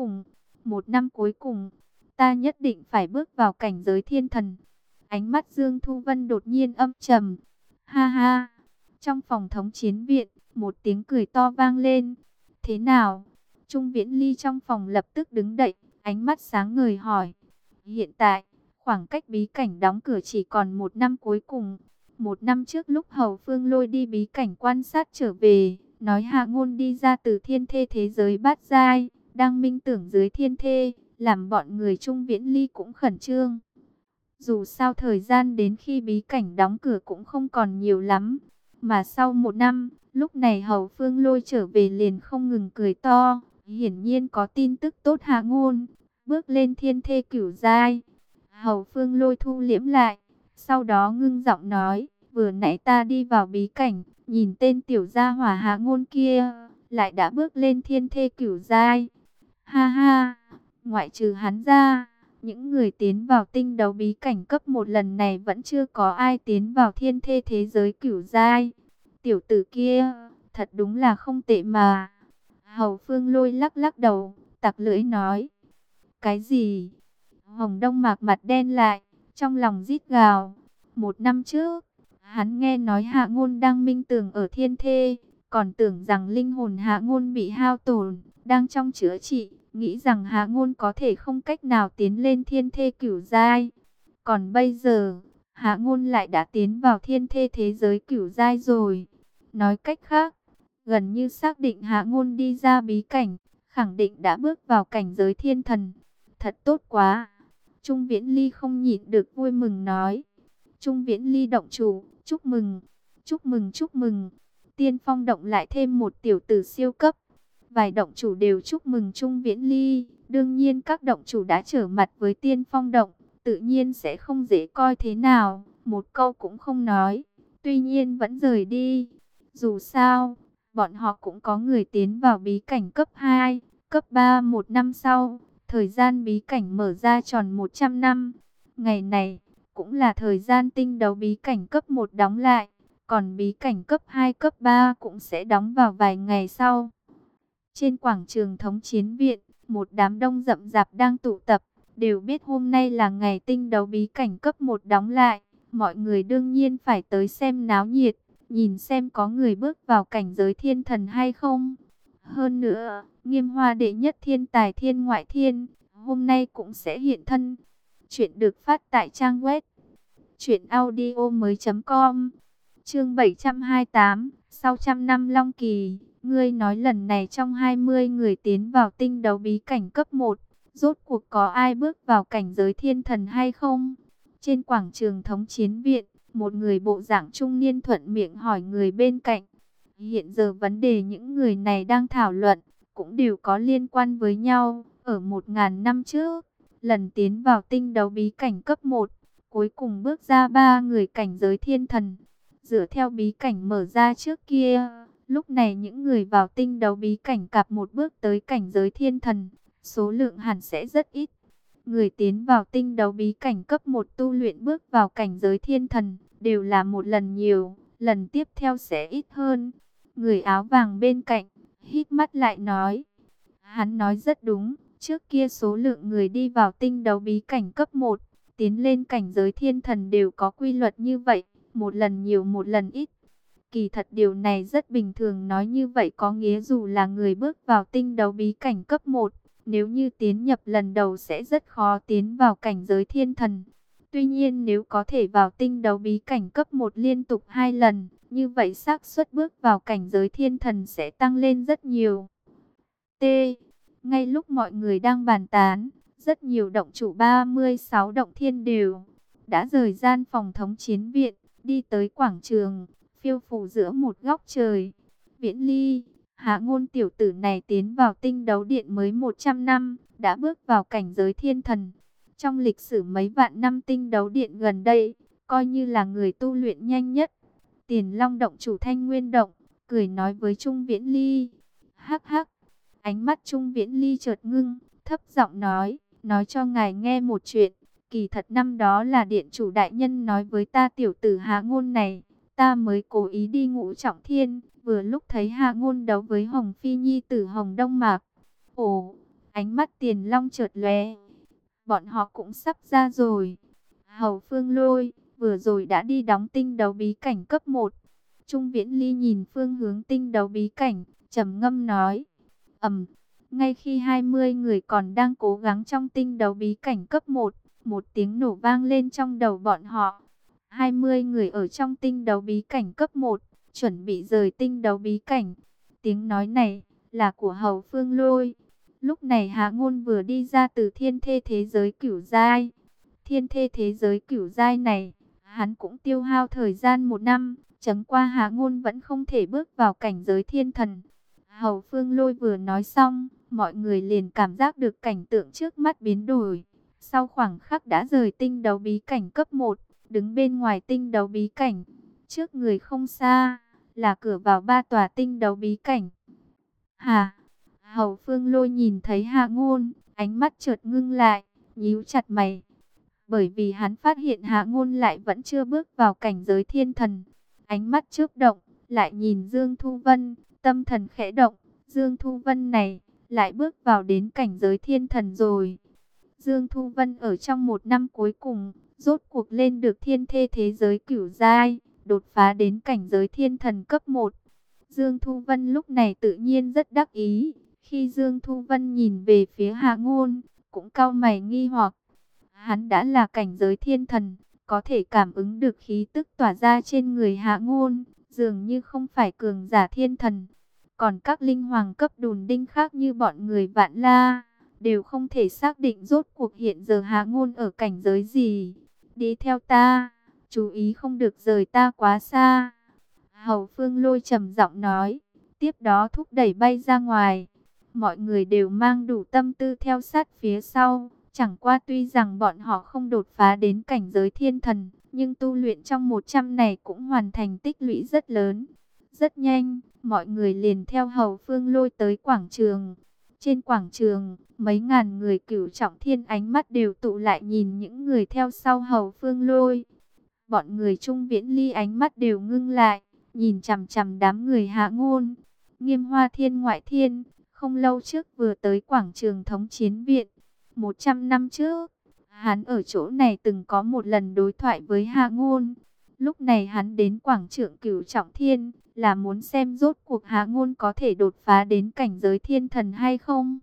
cuối cùng, ta nhất định phải bước vào cảnh giới thiên thần. Ánh mắt Dương Thu Vân đột nhiên âm trầm. Ha ha! Trong phòng thống chiến viện, một tiếng cười to vang lên. Thế nào? Trung Viễn Ly trong phòng lập tức đứng dậy, ánh mắt sáng ngời hỏi. Hiện tại, khoảng cách bí cảnh đóng cửa chỉ còn một năm cuối cùng. Một năm trước lúc Hầu Phương Lôi đi bí cảnh quan sát trở về, nói Hạ Ngôn đi ra từ thiên thê thế giới bát giai, đang minh tưởng dưới thiên thê, làm bọn người Trung Viễn Ly cũng khẩn trương. Dù sao thời gian đến khi bí cảnh đóng cửa cũng không còn nhiều lắm. Mà sau một năm, lúc này Hầu Phương Lôi trở về liền không ngừng cười to. Hiển nhiên có tin tức tốt Hạ Ngôn, bước lên thiên thê cửu giai. Hầu Phương Lôi thu liễm lại, sau đó ngưng giọng nói, vừa nãy ta đi vào bí cảnh, nhìn tên tiểu gia hỏa Hạ Ngôn kia, lại đã bước lên thiên thê cửu giai. Ha ha, ngoại trừ hắn ra, những người tiến vào tinh đấu bí cảnh cấp 1 lần này vẫn chưa có ai tiến vào thiên thê thế giới cửu giai. Tiểu tử kia, thật đúng là không tệ mà. Hầu Phương Lôi lắc lắc đầu, tặc lưỡi nói. Cái gì? Hồng Đông Mạc mặt đen lại, trong lòng rít gào. Một năm trước, hắn nghe nói Hạ Ngôn đang minh tưởng ở thiên thê, còn tưởng rằng linh hồn Hạ Ngôn bị hao tổn, đang trong chữa trị, nghĩ rằng Hạ Ngôn có thể không cách nào tiến lên thiên thê cửu giai. Còn bây giờ, Hạ Ngôn lại đã tiến vào thiên thê thế giới cửu giai rồi. Nói cách khác, gần như xác định Hạ Ngôn đi ra bí cảnh, khẳng định đã bước vào cảnh giới thiên thần. Thật tốt quá. Trung Viễn Ly không nhịn được vui mừng nói. Trung Viễn Ly động chủ, chúc mừng, chúc mừng, chúc mừng. Tiên Phong động lại thêm một tiểu tử siêu cấp. Vài động chủ đều chúc mừng Trung Viễn Ly. Đương nhiên các động chủ đã trở mặt với Tiên Phong động, tự nhiên sẽ không dễ coi thế nào. Một câu cũng không nói, tuy nhiên vẫn rời đi. Dù sao, bọn họ cũng có người tiến vào bí cảnh cấp 2, cấp 3 một năm sau. Thời gian bí cảnh mở ra tròn 100 năm. Ngày này cũng là thời gian tinh đấu bí cảnh cấp 1 đóng lại. Còn bí cảnh cấp 2, cấp 3 cũng sẽ đóng vào vài ngày sau. Trên quảng trường thống chiến viện, một đám đông rậm rạp đang tụ tập. Đều biết hôm nay là ngày tinh đấu bí cảnh cấp 1 đóng lại. Mọi người đương nhiên phải tới xem náo nhiệt. Nhìn xem có người bước vào cảnh giới thiên thần hay không. Hơn nữa, Nghiêm Hoa đệ nhất thiên tài thiên ngoại thiên, hôm nay cũng sẽ hiện thân. Chuyện được phát tại trang web truyệnaudiomoi.com. Chương 728, sau trăm năm Long Kỳ, ngươi nói lần này trong 20 người tiến vào tinh đấu bí cảnh cấp 1, rốt cuộc có ai bước vào cảnh giới thiên thần hay không? Trên quảng trường thống chiến viện, một người bộ dạng trung niên thuận miệng hỏi người bên cạnh. Hiện giờ vấn đề những người này đang thảo luận cũng đều có liên quan với nhau. Ở 1000 năm trước, lần tiến vào tinh đấu bí cảnh cấp 1, cuối cùng bước ra 3 người cảnh giới thiên thần. Dựa theo bí cảnh mở ra trước kia, lúc này những người vào tinh đấu bí cảnh cạp một bước tới cảnh giới thiên thần, số lượng hẳn sẽ rất ít. Người tiến vào tinh đấu bí cảnh cấp 1 tu luyện bước vào cảnh giới thiên thần, đều là một lần nhiều, lần tiếp theo sẽ ít hơn. Người áo vàng bên cạnh, hít mắt lại nói. Hắn nói rất đúng, trước kia số lượng người đi vào tinh đấu bí cảnh cấp 1, tiến lên cảnh giới thiên thần đều có quy luật như vậy, một lần nhiều một lần ít. Kỳ thật điều này rất bình thường, nói như vậy có nghĩa dù là người bước vào tinh đấu bí cảnh cấp 1, nếu như tiến nhập lần đầu sẽ rất khó tiến vào cảnh giới thiên thần. Tuy nhiên nếu có thể vào tinh đấu bí cảnh cấp 1 liên tục 2 lần, như vậy xác suất bước vào cảnh giới thiên thần sẽ tăng lên rất nhiều. T. Ngay lúc mọi người đang bàn tán, rất nhiều động chủ 36 động thiên đều đã rời gian phòng thống chiến viện, đi tới quảng trường, phiêu phù giữa một góc trời. Viễn Ly, Hạ Ngôn tiểu tử này tiến vào tinh đấu điện mới 100 năm, đã bước vào cảnh giới thiên thần. Trong lịch sử mấy vạn năm tinh đấu điện gần đây, coi như là người tu luyện nhanh nhất. Tiền Long động chủ Thanh Nguyên động, cười nói với Trung Viễn Ly. Hắc hắc, ánh mắt Trung Viễn Ly chợt ngưng, thấp giọng nói cho ngài nghe một chuyện. Kỳ thật năm đó là điện chủ đại nhân nói với ta tiểu tử Hạ Ngôn này, ta mới cố ý đi Ngũ Trọng Thiên, vừa lúc thấy Hạ Ngôn đấu với Hồng Phi nhi tử Hồng Đông Mạc. Ồ, ánh mắt Tiền Long chợt lóe. Bọn họ cũng sắp ra rồi. Hầu Phương Lôi vừa rồi đã đi đóng tinh đấu bí cảnh cấp 1. Trung Viễn Ly nhìn phương hướng tinh đấu bí cảnh, trầm ngâm nói. Ngay khi 20 người còn đang cố gắng trong tinh đấu bí cảnh cấp 1, một tiếng nổ vang lên trong đầu bọn họ. 20 người ở trong tinh đấu bí cảnh cấp 1, chuẩn bị rời tinh đấu bí cảnh. Tiếng nói này là của Hầu Phương Lôi. Lúc này Hạ Ngôn vừa đi ra từ thiên thê thế giới cửu giai. Thiên thê thế giới cửu giai này, hắn cũng tiêu hao thời gian 1 năm, chấm qua Hạ Ngôn vẫn không thể bước vào cảnh giới thiên thần. Hầu Phương Lôi vừa nói xong, mọi người liền cảm giác được cảnh tượng trước mắt biến đổi. Sau khoảng khắc đã rời tinh đấu bí cảnh cấp 1, đứng bên ngoài tinh đấu bí cảnh. Trước người không xa, là cửa vào 3 tòa tinh đấu bí cảnh. Hà, Hầu Phương Lôi nhìn thấy Hạ Ngôn, ánh mắt chợt ngưng lại, nhíu chặt mày. Bởi vì hắn phát hiện Hạ Ngôn lại vẫn chưa bước vào cảnh giới thiên thần. Ánh mắt chớp động, lại nhìn Dương Thu Vân, tâm thần khẽ động. Dương Thu Vân này, lại bước vào đến cảnh giới thiên thần rồi. Dương Thu Vân ở trong 1 năm cuối cùng, rốt cuộc lên được thiên thê thế giới cửu giai, đột phá đến cảnh giới thiên thần cấp 1. Dương Thu Vân lúc này tự nhiên rất đắc ý. Khi Dương Thu Vân nhìn về phía Hạ Ngôn, cũng cau mày nghi hoặc. Hắn đã là cảnh giới thiên thần, có thể cảm ứng được khí tức tỏa ra trên người Hạ Ngôn, dường như không phải cường giả thiên thần. Còn các linh hoàng cấp đùn đinh khác như bọn người Vạn La, đều không thể xác định rốt cuộc hiện giờ Hạ Ngôn ở cảnh giới gì. Đi theo ta, chú ý không được rời ta quá xa. Hầu Phương Lôi trầm giọng nói, tiếp đó thúc đẩy bay ra ngoài. Mọi người đều mang đủ tâm tư theo sát phía sau. Chẳng qua tuy rằng bọn họ không đột phá đến cảnh giới thiên thần, nhưng tu luyện trong 100 này cũng hoàn thành tích lũy rất lớn. Rất nhanh, mọi người liền theo Hầu Phương Lôi tới quảng trường. Trên quảng trường, mấy ngàn người cửu trọng thiên ánh mắt đều tụ lại nhìn những người theo sau Hầu Phương Lôi. Bọn người Trung Viễn Ly ánh mắt đều ngưng lại, nhìn chằm chằm đám người Hạ Ngôn. Nghiêm Hoa Thiên ngoại thiên, không lâu trước vừa tới quảng trường thống chiến viện. 100 năm trước, hắn ở chỗ này từng có một lần đối thoại với Hạ Ngôn. Lúc này hắn đến quảng trường Cửu Trọng Thiên là muốn xem rốt cuộc Hạ Ngôn có thể đột phá đến cảnh giới thiên thần hay không.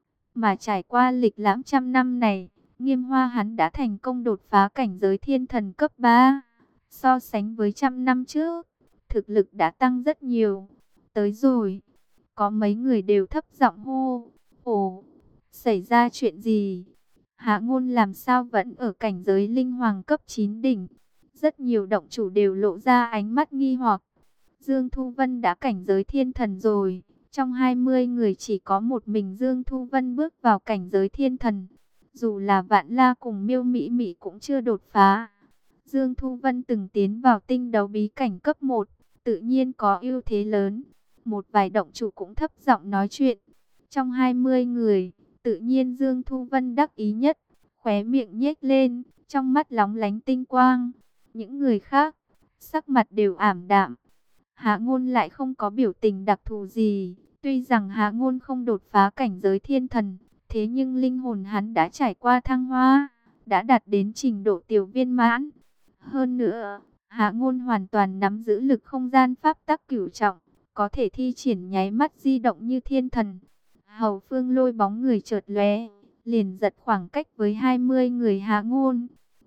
Mà trải qua lịch lãm trăm năm này, Nghiêm Hoa hắn đã thành công đột phá cảnh giới thiên thần cấp 3. So sánh với trăm năm trước, thực lực đã tăng rất nhiều. Tới rồi, có mấy người đều thấp giọng hô, ồ, xảy ra chuyện gì? Hạ Ngôn làm sao vẫn ở cảnh giới linh hoàng cấp 9 đỉnh? Rất nhiều động chủ đều lộ ra ánh mắt nghi hoặc. Dương Thu Vân đã cảnh giới thiên thần rồi. Trong 20 người chỉ có một mình Dương Thu Vân bước vào cảnh giới thiên thần. Dù là Vạn La cùng Miêu Mỹ Mỹ cũng chưa đột phá. Dương Thu Vân từng tiến vào tinh đấu bí cảnh cấp 1, tự nhiên có ưu thế lớn. Một vài động chủ cũng thấp giọng nói chuyện. Trong 20 người, tự nhiên Dương Thu Vân đắc ý nhất, khóe miệng nhếch lên, trong mắt lóng lánh tinh quang. Những người khác, sắc mặt đều ảm đạm. Hạ Ngôn lại không có biểu tình đặc thù gì. Tuy rằng Hạ Ngôn không đột phá cảnh giới thiên thần, thế nhưng linh hồn hắn đã trải qua thăng hoa, đã đạt đến trình độ tiểu viên mãn. Hơn nữa, Hạ Ngôn hoàn toàn nắm giữ lực không gian pháp tắc cửu trọng, có thể thi triển nháy mắt di động như thiên thần. Hầu Phương Lôi bóng người chợt lóe, liền giật khoảng cách với 20 người Hạ Ngôn.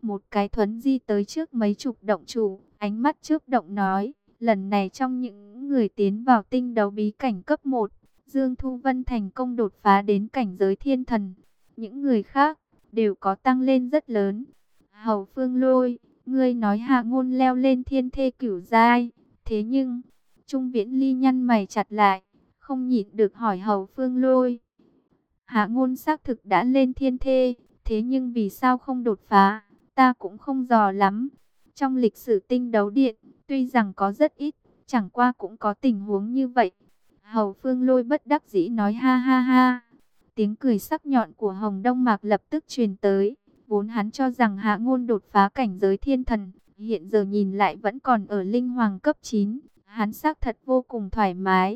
Một cái thuấn di tới trước mấy chục động chủ, ánh mắt chớp động nói, lần này trong những người tiến vào tinh đấu bí cảnh cấp 1, Dương Thu Vân thành công đột phá đến cảnh giới thiên thần. Những người khác đều có tăng lên rất lớn. Hầu Phương Lôi, ngươi nói Hạ Ngôn leo lên thiên thê cửu giai, thế nhưng Trung Viễn Ly nhăn mày chặt lại, không nhịn được hỏi Hầu Phương Lôi. Hạ Ngôn xác thực đã lên thiên thê, thế nhưng vì sao không đột phá, ta cũng không dò lắm. Trong lịch sử tinh đấu điện, tuy rằng có rất ít, chẳng qua cũng có tình huống như vậy. Hầu Phương Lôi bất đắc dĩ nói ha ha ha. Tiếng cười sắc nhọn của Hồng Đông Mạc lập tức truyền tới. Vốn hắn cho rằng Hạ Ngôn đột phá cảnh giới thiên thần, hiện giờ nhìn lại vẫn còn ở linh hoàng cấp 9. Hắn xác thật vô cùng thoải mái.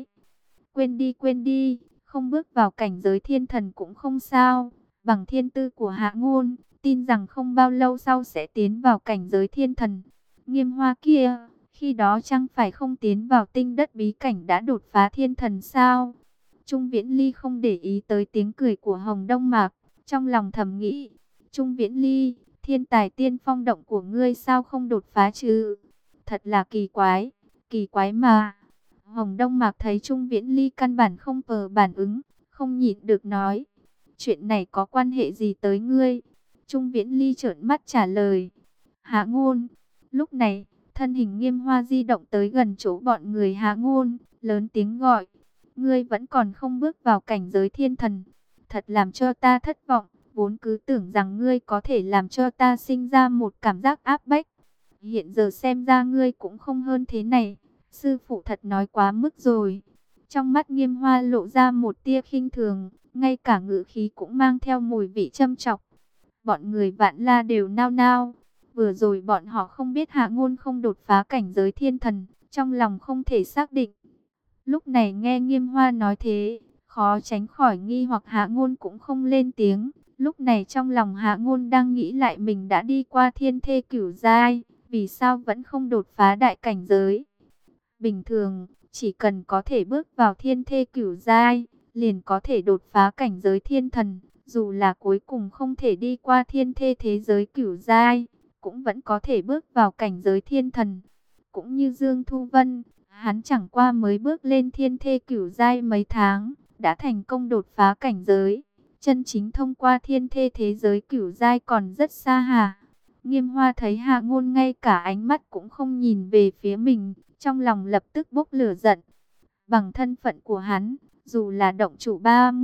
Quên đi, không bước vào cảnh giới thiên thần cũng không sao. Bằng thiên tư của Hạ Ngôn, tin rằng không bao lâu sau sẽ tiến vào cảnh giới thiên thần. Nghiêm Hoa kia, khi đó chẳng phải không tiến vào tinh đất bí cảnh đã đột phá thiên thần sao? Trung Viễn Ly không để ý tới tiếng cười của Hồng Đông Mạc, trong lòng thầm nghĩ, Trung Viễn Ly, thiên tài tiên phong động của ngươi sao không đột phá chứ? Thật là kỳ quái mà. Hồng Đông Mạc thấy Trung Viễn Ly căn bản không phản ứng, không nhịn được nói, chuyện này có quan hệ gì tới ngươi? Trung Viễn Ly trợn mắt trả lời, Hạ Ngôn. Lúc này, thân hình Nghiêm Hoa di động tới gần chỗ bọn người Hạ Ngôn, lớn tiếng gọi, ngươi vẫn còn không bước vào cảnh giới thiên thần, thật làm cho ta thất vọng, vốn cứ tưởng rằng ngươi có thể làm cho ta sinh ra một cảm giác áp bách. Hiện giờ xem ra ngươi cũng không hơn thế này, sư phụ thật nói quá mức rồi. Trong mắt Nghiêm Hoa lộ ra một tia khinh thường, ngay cả ngữ khí cũng mang theo mùi vị châm chọc. Bọn người Vạn La đều nao nao. Vừa rồi bọn họ không biết Hạ Ngôn không đột phá cảnh giới thiên thần, trong lòng không thể xác định. Lúc này nghe Nghiêm Hoa nói thế, khó tránh khỏi nghi hoặc Hạ Ngôn cũng không lên tiếng. Lúc này trong lòng Hạ Ngôn đang nghĩ lại mình đã đi qua thiên thê cửu giai, vì sao vẫn không đột phá đại cảnh giới. Bình thường, chỉ cần có thể bước vào thiên thê cửu giai, liền có thể đột phá cảnh giới thiên thần, dù là cuối cùng không thể đi qua thiên thê thế giới cửu giai, cũng vẫn có thể bước vào cảnh giới thiên thần. Cũng như Dương Thu Vân, hắn chẳng qua mới bước lên thiên thê cửu giai mấy tháng, đã thành công đột phá cảnh giới. Chân chính thông qua thiên thê thế giới cửu giai còn rất xa hà. Nghiêm Hoa thấy Hạ Ngôn ngay cả ánh mắt cũng không nhìn về phía mình, trong lòng lập tức bốc lửa giận. Bằng thân phận của hắn, dù là động chủ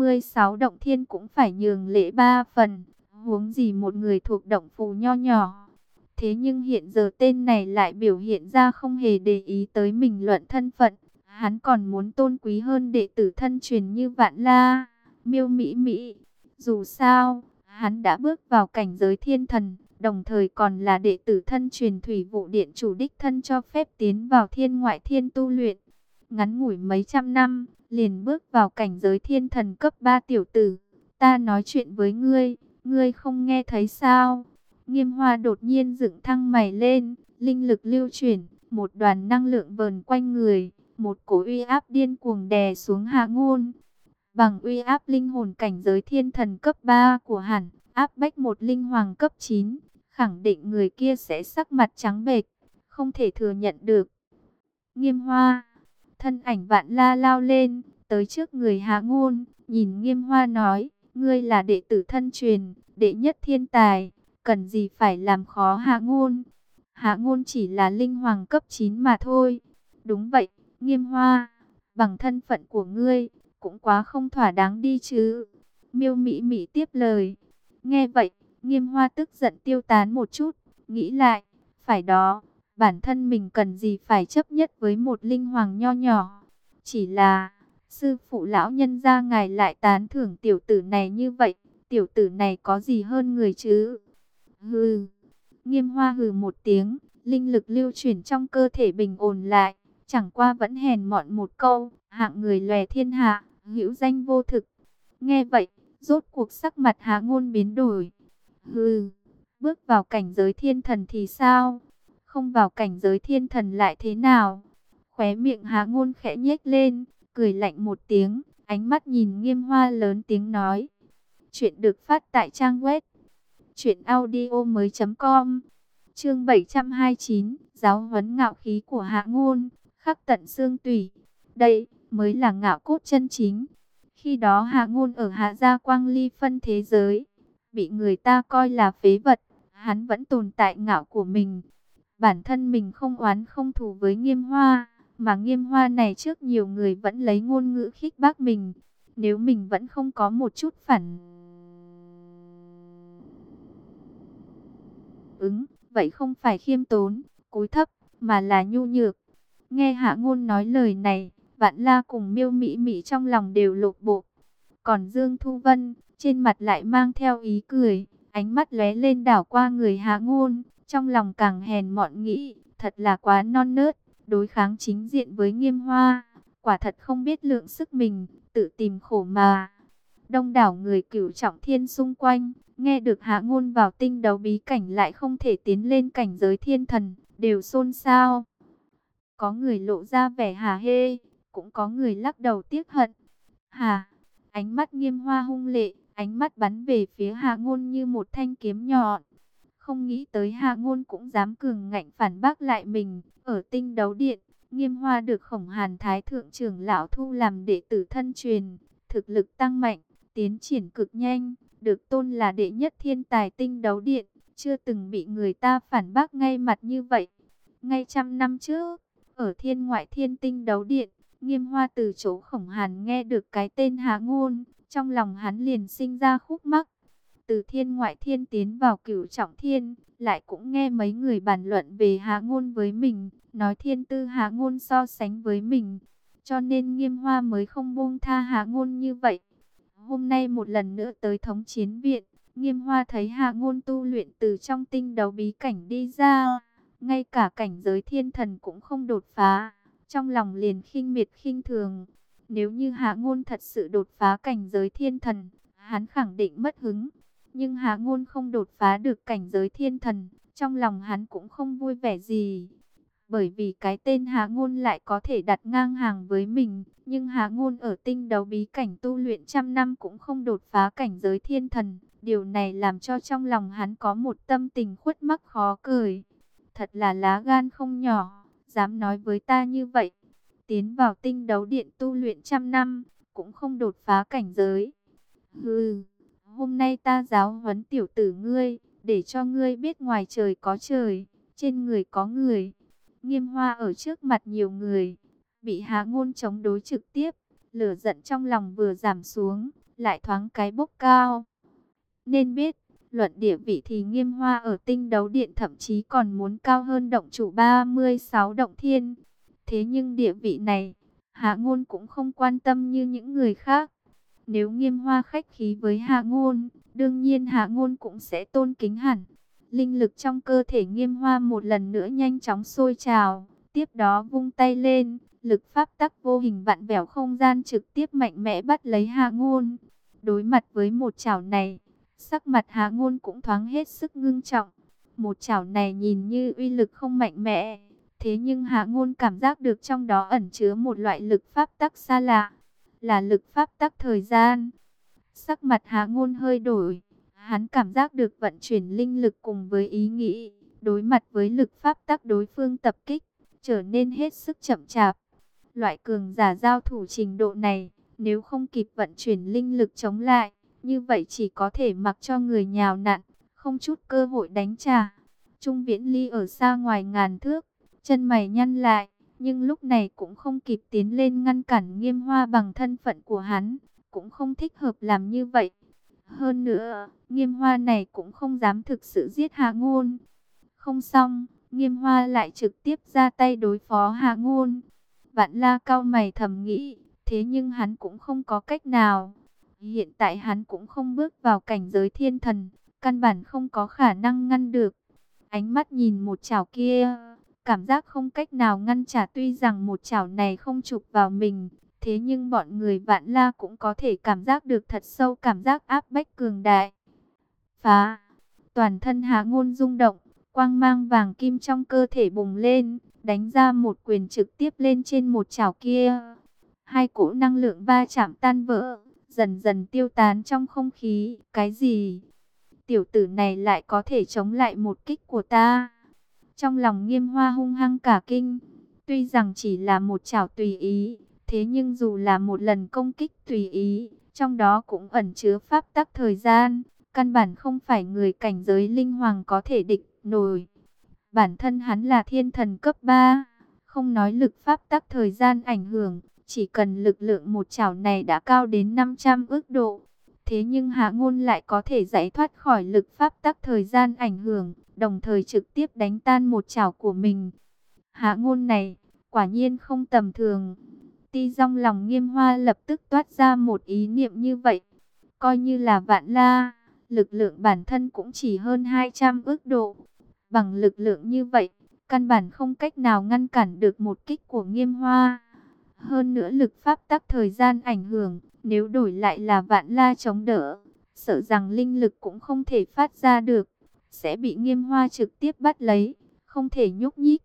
36 động thiên cũng phải nhường lễ 3 phần, huống gì một người thuộc động phù nho nhỏ. Thế nhưng hiện giờ tên này lại biểu hiện ra không hề để ý tới mình luận thân phận. Hắn còn muốn tôn quý hơn đệ tử thân truyền như Vạn La, Miêu Mỹ Mỹ. Dù sao, hắn đã bước vào cảnh giới thiên thần, đồng thời còn là đệ tử thân truyền Thủy Vụ Điện chủ đích thân cho phép tiến vào thiên ngoại thiên tu luyện. Ngắn ngủi mấy trăm năm, liền bước vào cảnh giới thiên thần cấp 3 tiểu tử. Ta nói chuyện với ngươi, ngươi không nghe thấy sao? Nghiêm Hoa đột nhiên dựng thăng mày lên, linh lực lưu chuyển, một đoàn năng lượng vờn quanh người, một cổ uy áp điên cuồng đè xuống Hạ Ngôn. Bằng uy áp linh hồn cảnh giới thiên thần cấp 3 của hắn, áp bách một linh hoàng cấp 9, khẳng định người kia sẽ sắc mặt trắng bệch, không thể thừa nhận được. Nghiêm Hoa, thân ảnh Vạn La lao lên, tới trước người Hạ Ngôn, nhìn Nghiêm Hoa nói, ngươi là đệ tử thân truyền, đệ nhất thiên tài, cần gì phải làm khó Hạ Ngôn. Hạ Ngôn chỉ là linh hoàng cấp 9 mà thôi. Đúng vậy, Nghiêm Hoa, bằng thân phận của ngươi, cũng quá không thỏa đáng đi chứ. Miêu Mỹ Mỹ tiếp lời. Nghe vậy, Nghiêm Hoa tức giận tiêu tán một chút, nghĩ lại, phải đó, bản thân mình cần gì phải chấp nhất với một linh hoàng nho nhỏ. Chỉ là, sư phụ lão nhân gia ngài lại tán thưởng tiểu tử này như vậy, tiểu tử này có gì hơn người chứ? Hừ. Nghiêm Hoa hừ một tiếng, linh lực lưu chuyển trong cơ thể bình ổn lại, chẳng qua vẫn hèn mọn một câu, hạng người lòe thiên hạ, hữu danh vô thực. Nghe vậy, rốt cuộc sắc mặt Hạ Ngôn biến đổi. Hừ, bước vào cảnh giới thiên thần thì sao? Không vào cảnh giới thiên thần lại thế nào? Khóe miệng Hạ Ngôn khẽ nhếch lên, cười lạnh một tiếng, ánh mắt nhìn Nghiêm Hoa lớn tiếng nói. Chuyện được phát tại trang web truyệnaudiomoi.com. Chương 729, giáo huấn ngạo khí của Hạ Ngôn, khắc tận xương tủy. Đây mới là ngạo cốt chân chính. Khi đó Hạ Ngôn ở Hạ Gia Quang Ly phân thế giới, bị người ta coi là phế vật, hắn vẫn tồn tại ngạo của mình. Bản thân mình không oán không thù với Nghiêm Hoa, mà Nghiêm Hoa này trước nhiều người vẫn lấy ngôn ngữ khích bác mình. Nếu mình vẫn không có một chút phản ứng, vậy không phải khiêm tốn, cúi thấp, mà là nhu nhược. Nghe Hạ Ngôn nói lời này, Vạn La cùng Miêu Mỹ Mỹ trong lòng đều lột bột. Còn Dương Thu Vân, trên mặt lại mang theo ý cười, ánh mắt lóe lên đảo qua người Hạ Ngôn, trong lòng càng hèn mọn nghĩ, thật là quá non nớt, đối kháng chính diện với Nghiêm Hoa, quả thật không biết lượng sức mình, tự tìm khổ mà. Đông đảo người Cửu Trọng Thiên xung quanh, nghe được Hạ Ngôn vào tinh đấu bí cảnh lại không thể tiến lên cảnh giới thiên thần, đều xôn xao. Có người lộ ra vẻ hả hê, cũng có người lắc đầu tiếc hận. Hà, ánh mắt Nghiêm Hoa hung lệ, ánh mắt bắn về phía Hạ Ngôn như một thanh kiếm nhọn. Không nghĩ tới Hạ Ngôn cũng dám cường ngạnh phản bác lại mình. Ở tinh đấu điện, Nghiêm Hoa được Khổng Hàn Thái Thượng trưởng lão thu làm đệ tử thân truyền, thực lực tăng mạnh, tiến triển cực nhanh, được tôn là đệ nhất thiên tài tinh đấu điện, chưa từng bị người ta phản bác ngay mặt như vậy. Ngay trăm năm trước, ở thiên ngoại thiên tinh đấu điện, Nghiêm Hoa từ chỗ Khổng Hàn nghe được cái tên Hạ Ngôn, trong lòng hắn liền sinh ra khúc mắc. Từ thiên ngoại thiên tiến vào Cửu Trọng Thiên, lại cũng nghe mấy người bàn luận về Hạ Ngôn với mình, nói thiên tư Hạ Ngôn so sánh với mình, cho nên Nghiêm Hoa mới không buông tha Hạ Ngôn như vậy. Hôm nay một lần nữa tới Thống Chiến Viện, Nghiêm Hoa thấy Hạ Ngôn tu luyện từ trong tinh đấu bí cảnh đi ra, ngay cả cảnh giới thiên thần cũng không đột phá, trong lòng liền khinh miệt khinh thường. Nếu như Hạ Ngôn thật sự đột phá cảnh giới thiên thần, hắn khẳng định mất hứng. Nhưng Hạ Ngôn không đột phá được cảnh giới thiên thần, trong lòng hắn cũng không vui vẻ gì. Bởi vì cái tên Hạ Ngôn lại có thể đặt ngang hàng với mình, nhưng Hạ Ngôn ở tinh đấu bí cảnh tu luyện trăm năm cũng không đột phá cảnh giới thiên thần. Điều này làm cho trong lòng hắn có một tâm tình khuất mắc khó cười. Thật là lá gan không nhỏ, dám nói với ta như vậy. Tiến vào tinh đấu điện tu luyện trăm năm, cũng không đột phá cảnh giới. Hừ, hôm nay ta giáo huấn tiểu tử ngươi, để cho ngươi biết ngoài trời có trời, trên người có người. Nghiêm Hoa ở trước mặt nhiều người, bị Hạ Ngôn chống đối trực tiếp, lửa giận trong lòng vừa giảm xuống, lại thoáng cái bốc cao. Nên biết, luận địa vị thì Nghiêm Hoa ở tinh đấu điện thậm chí còn muốn cao hơn động chủ 36 động thiên. Thế nhưng địa vị này, Hạ Ngôn cũng không quan tâm như những người khác. Nếu Nghiêm Hoa khách khí với Hạ Ngôn, đương nhiên Hạ Ngôn cũng sẽ tôn kính hẳn. Linh lực trong cơ thể Nghiêm Hoa một lần nữa nhanh chóng sôi trào, tiếp đó vung tay lên, lực pháp tắc vô hình vặn vẹo không gian trực tiếp mạnh mẽ bắt lấy Hạ Ngôn. Đối mặt với một chảo này, sắc mặt Hạ Ngôn cũng thoáng hết sức ngưng trọng. Một chảo này nhìn như uy lực không mạnh mẽ, thế nhưng Hạ Ngôn cảm giác được trong đó ẩn chứa một loại lực pháp tắc xa lạ, là lực pháp tắc thời gian. Sắc mặt Hạ Ngôn hơi đổi, hắn cảm giác được vận chuyển linh lực cùng với ý nghĩ, đối mặt với lực pháp tắc đối phương tập kích, trở nên hết sức chậm chạp. Loại cường giả giao thủ trình độ này, nếu không kịp vận chuyển linh lực chống lại, như vậy chỉ có thể mặc cho người nhào nặn, không chút cơ hội đánh trả. Trung Viễn Ly ở xa ngoài ngàn thước, chân mày nhăn lại, nhưng lúc này cũng không kịp tiến lên ngăn cản Nghiêm Hoa bằng thân phận của hắn, cũng không thích hợp làm như vậy. Hơn nữa, Nghiêm Hoa này cũng không dám thực sự giết Hạ Ngôn. Không xong, Nghiêm Hoa lại trực tiếp ra tay đối phó Hạ Ngôn. Vạn La cau mày thầm nghĩ, thế nhưng hắn cũng không có cách nào. Hiện tại hắn cũng không bước vào cảnh giới thiên thần, căn bản không có khả năng ngăn được. Ánh mắt nhìn một chảo kia, cảm giác không cách nào ngăn trả, tuy rằng một chảo này không chụp vào mình, thế nhưng bọn người Vạn La cũng có thể cảm giác được thật sâu cảm giác áp bách cường đại. Phá! Toàn thân Hạ Ngôn rung động, quang mang vàng kim trong cơ thể bùng lên, đánh ra một quyền trực tiếp lên trên một chảo kia. Hai cỗ năng lượng va chạm tan vỡ, dần dần tiêu tán trong không khí. Cái gì? tiểu tử này lại có thể chống lại một kích của ta. Trong lòng Nghiêm Hoa hung hăng cả kinh, tuy rằng chỉ là một chảo tùy ý, thế nhưng dù là một lần công kích tùy ý, trong đó cũng ẩn chứa pháp tắc thời gian, căn bản không phải người cảnh giới linh hoàng có thể địch nổi. Bản thân hắn là thiên thần cấp 3, không nói lực pháp tắc thời gian ảnh hưởng, chỉ cần lực lượng một chảo này đã cao đến 500 ức độ. Thế nhưng Hạ Ngôn lại có thể giải thoát khỏi lực pháp tắc thời gian ảnh hưởng, đồng thời trực tiếp đánh tan một chảo của mình. Hạ Ngôn này, quả nhiên không tầm thường. Trong lòng Nghiêm Hoa lập tức toát ra một ý niệm như vậy. Coi như là Vạn La, lực lượng bản thân cũng chỉ hơn 200 ức độ. Bằng lực lượng như vậy, căn bản không cách nào ngăn cản được một kích của Nghiêm Hoa. Hơn nữa lực pháp tắc thời gian ảnh hưởng, nếu đổi lại là Vạn La chống đỡ, sợ rằng linh lực cũng không thể phát ra được, sẽ bị Nghiêm Hoa trực tiếp bắt lấy, không thể nhúc nhích.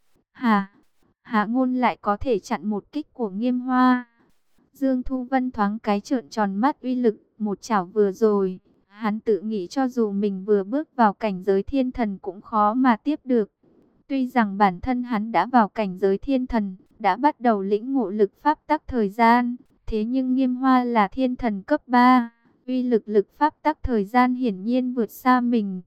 Hạ Ngôn lại có thể chặn một kích của Nghiêm Hoa. Dương Thu Vân thoáng cái trợn tròn mắt, uy lực một chảo vừa rồi, hắn tự nghĩ cho dù mình vừa bước vào cảnh giới thiên thần cũng khó mà tiếp được. Tuy rằng bản thân hắn đã vào cảnh giới thiên thần, đã bắt đầu lĩnh ngộ lực pháp tắc thời gian, thế nhưng Nghiêm Hoa là thiên thần cấp 3, uy lực lực pháp tắc thời gian hiển nhiên vượt xa mình.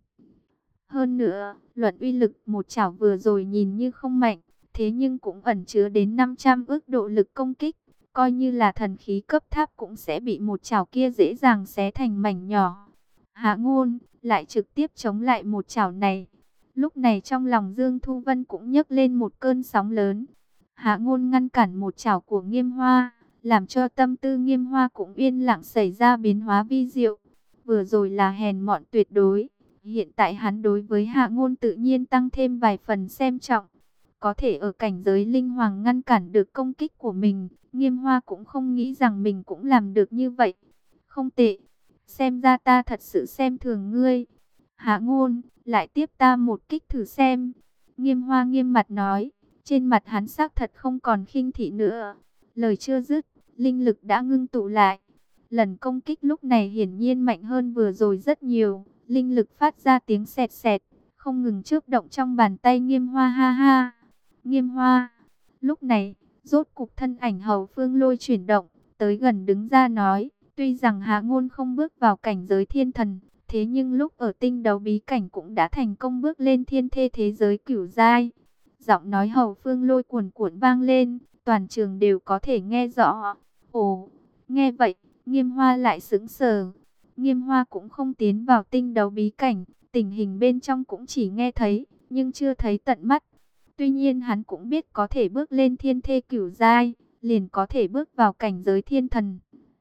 Hơn nữa, luận uy lực một chảo vừa rồi nhìn như không mạnh, thế nhưng cũng ẩn chứa đến 500 ức độ lực công kích, coi như là thần khí cấp tháp cũng sẽ bị một chảo kia dễ dàng xé thành mảnh nhỏ. Hạ Ngôn lại trực tiếp chống lại một chảo này. Lúc này trong lòng Dương Thu Vân cũng nhấc lên một cơn sóng lớn. Hạ Ngôn ngăn cản một chảo của Nghiêm Hoa, làm cho tâm tư Nghiêm Hoa cũng yên lặng xảy ra biến hóa vi diệu. Vừa rồi là hèn mọn tuyệt đối, hiện tại hắn đối với Hạ Ngôn tự nhiên tăng thêm vài phần xem trọng. Có thể ở cảnh giới linh hoàng ngăn cản được công kích của mình, Nghiêm Hoa cũng không nghĩ rằng mình cũng làm được như vậy. Không tệ, xem ra ta thật sự xem thường ngươi. Hạ Ngôn, lại tiếp ta một kích thử xem. Nghiêm Hoa nghiêm mặt nói, trên mặt hắn xác thật không còn khinh thị nữa. Lời chưa dứt, linh lực đã ngưng tụ lại. Lần công kích lúc này hiển nhiên mạnh hơn vừa rồi rất nhiều. Linh lực phát ra tiếng sẹt sẹt, không ngừng chớp động trong bàn tay Nghiêm Hoa. Ha ha. Nghiêm Hoa. Lúc này, rốt cục thân ảnh Hầu Phương Lôi chuyển động, tới gần đứng ra nói, tuy rằng Hạ Ngôn không bước vào cảnh giới thiên thần, thế nhưng lúc ở tinh đấu bí cảnh cũng đã thành công bước lên thiên thê thế giới cửu giai. Giọng nói Hầu Phương Lôi cuồn cuộn vang lên, toàn trường đều có thể nghe rõ. Ồ, nghe vậy, Nghiêm Hoa lại sững sờ. Nghiêm Hoa cũng không tiến vào tinh đấu bí cảnh, tình hình bên trong cũng chỉ nghe thấy, nhưng chưa thấy tận mắt. Tuy nhiên hắn cũng biết có thể bước lên thiên thê cửu giai, liền có thể bước vào cảnh giới thiên thần.